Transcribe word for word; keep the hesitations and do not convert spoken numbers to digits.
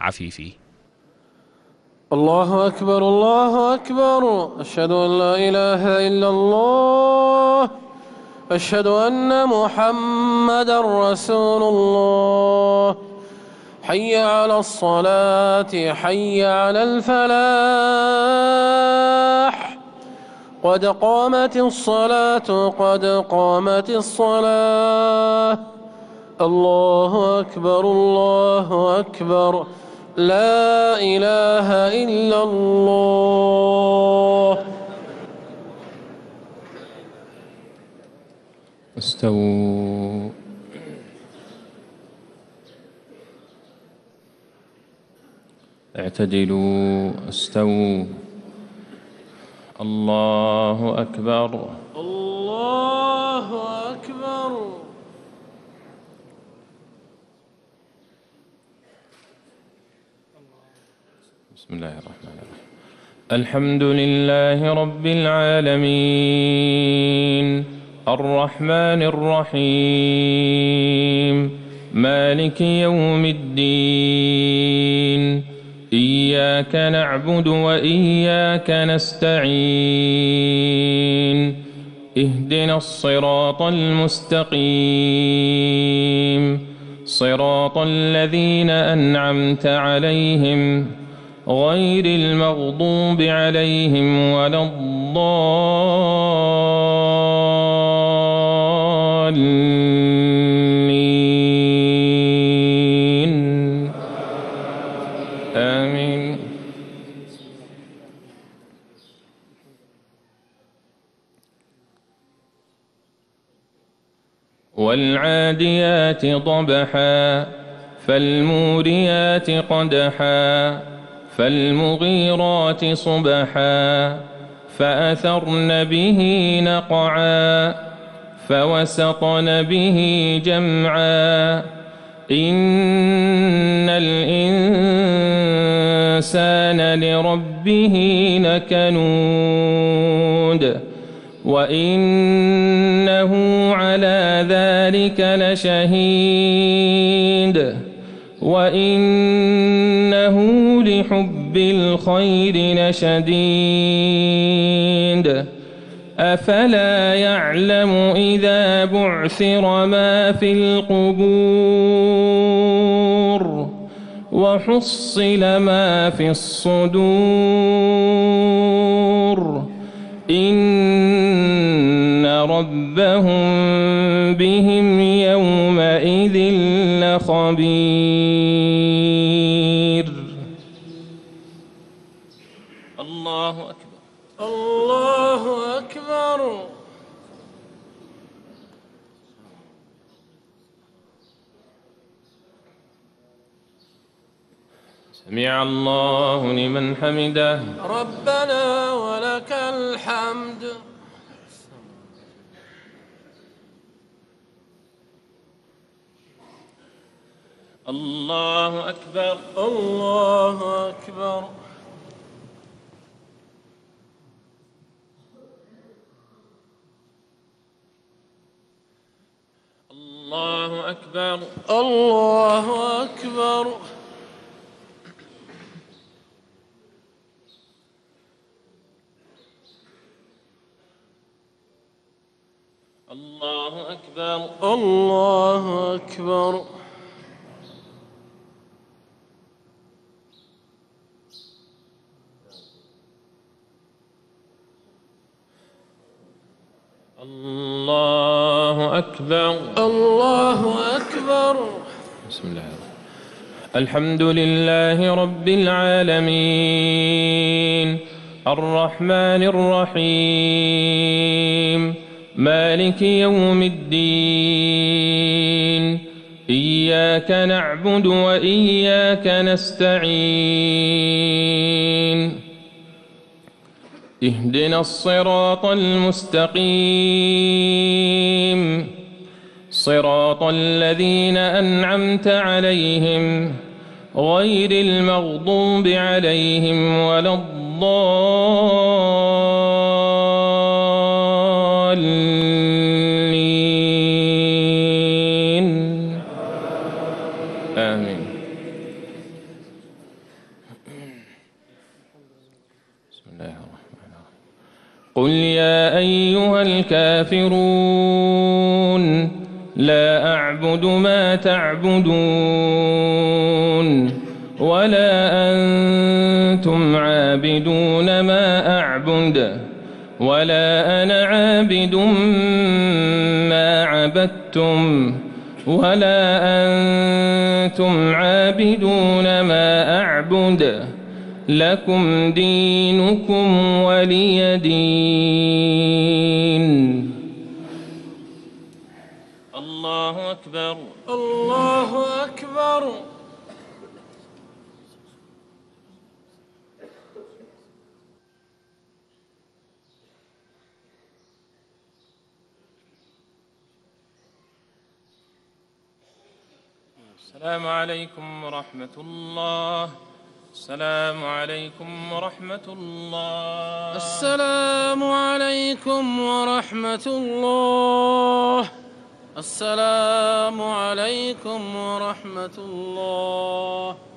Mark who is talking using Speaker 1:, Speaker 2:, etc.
Speaker 1: عفيفي.
Speaker 2: الله أكبر الله أكبر، أشهد أن لا إله إلا الله، أشهد أن محمدا رسول الله. حي على الصلاة، حي على الفلاح، قد قامت الصلاة قد قامت الصلاة. الله أكبر الله أكبر، لا إله إلا الله.
Speaker 3: استووا. اعتدلوا. استووا. الله أكبر.
Speaker 2: الله أكبر.
Speaker 3: بسم الله الرحمن الرحيم. الحمد لله رب العالمين، الرحمن الرحيم، مالك يوم الدين، إياك نعبد وإياك نستعين، اهدنا الصراط المستقيم، صراط الذين أنعمت عليهم غير المغضوب عليهم ولا الضالين. آمين. والعاديات ضبحا، فالموريات قدحا، فالمغيرات صبحا، فأثرن به نقعا، فوسطن به جمعا. إن الإنسان لربه لكنود، وإنه على ذلك لشهيد، وإنه لحب الخير لشديد. أفلا يعلم إذا بعثر ما في القبور وحصل ما في الصدور إن ربهم بهم يومئذ لخبير. الله أكبر
Speaker 2: الله أكبر.
Speaker 3: سمع الله لمن حمده.
Speaker 2: ربنا ولك الحمد.
Speaker 3: الله أكبر
Speaker 2: الله أكبر.
Speaker 3: الله أكبر.
Speaker 2: الله أكبر.
Speaker 3: الله أكبر.
Speaker 2: الله أكبر.
Speaker 3: الله أكبر.
Speaker 2: الله أكبر.
Speaker 3: بسم الله الرحمن الرحيم. الحمد لله رب العالمين، الرحمن الرحيم، مالك يوم الدين، إياك نعبد وإياك نستعين، اهدنا الصراط المستقيم، صراط الذين أنعمت عليهم غير المغضوب عليهم ولا الضالين. آمين. قل يا أيها الكافرون لا أعبد ما تعبدون ولا أنتم عابدون ما أعبد ولا أنا عابد ما عبدتم ولا أنتم عابدون ما أعبد لكم دينكم ولي دين. الله أكبر.
Speaker 2: الله أكبر.
Speaker 3: السلام عليكم ورحمة الله. السلام عليكم ورحمة الله.
Speaker 2: السلام عليكم ورحمة الله. السلام عليكم ورحمة الله.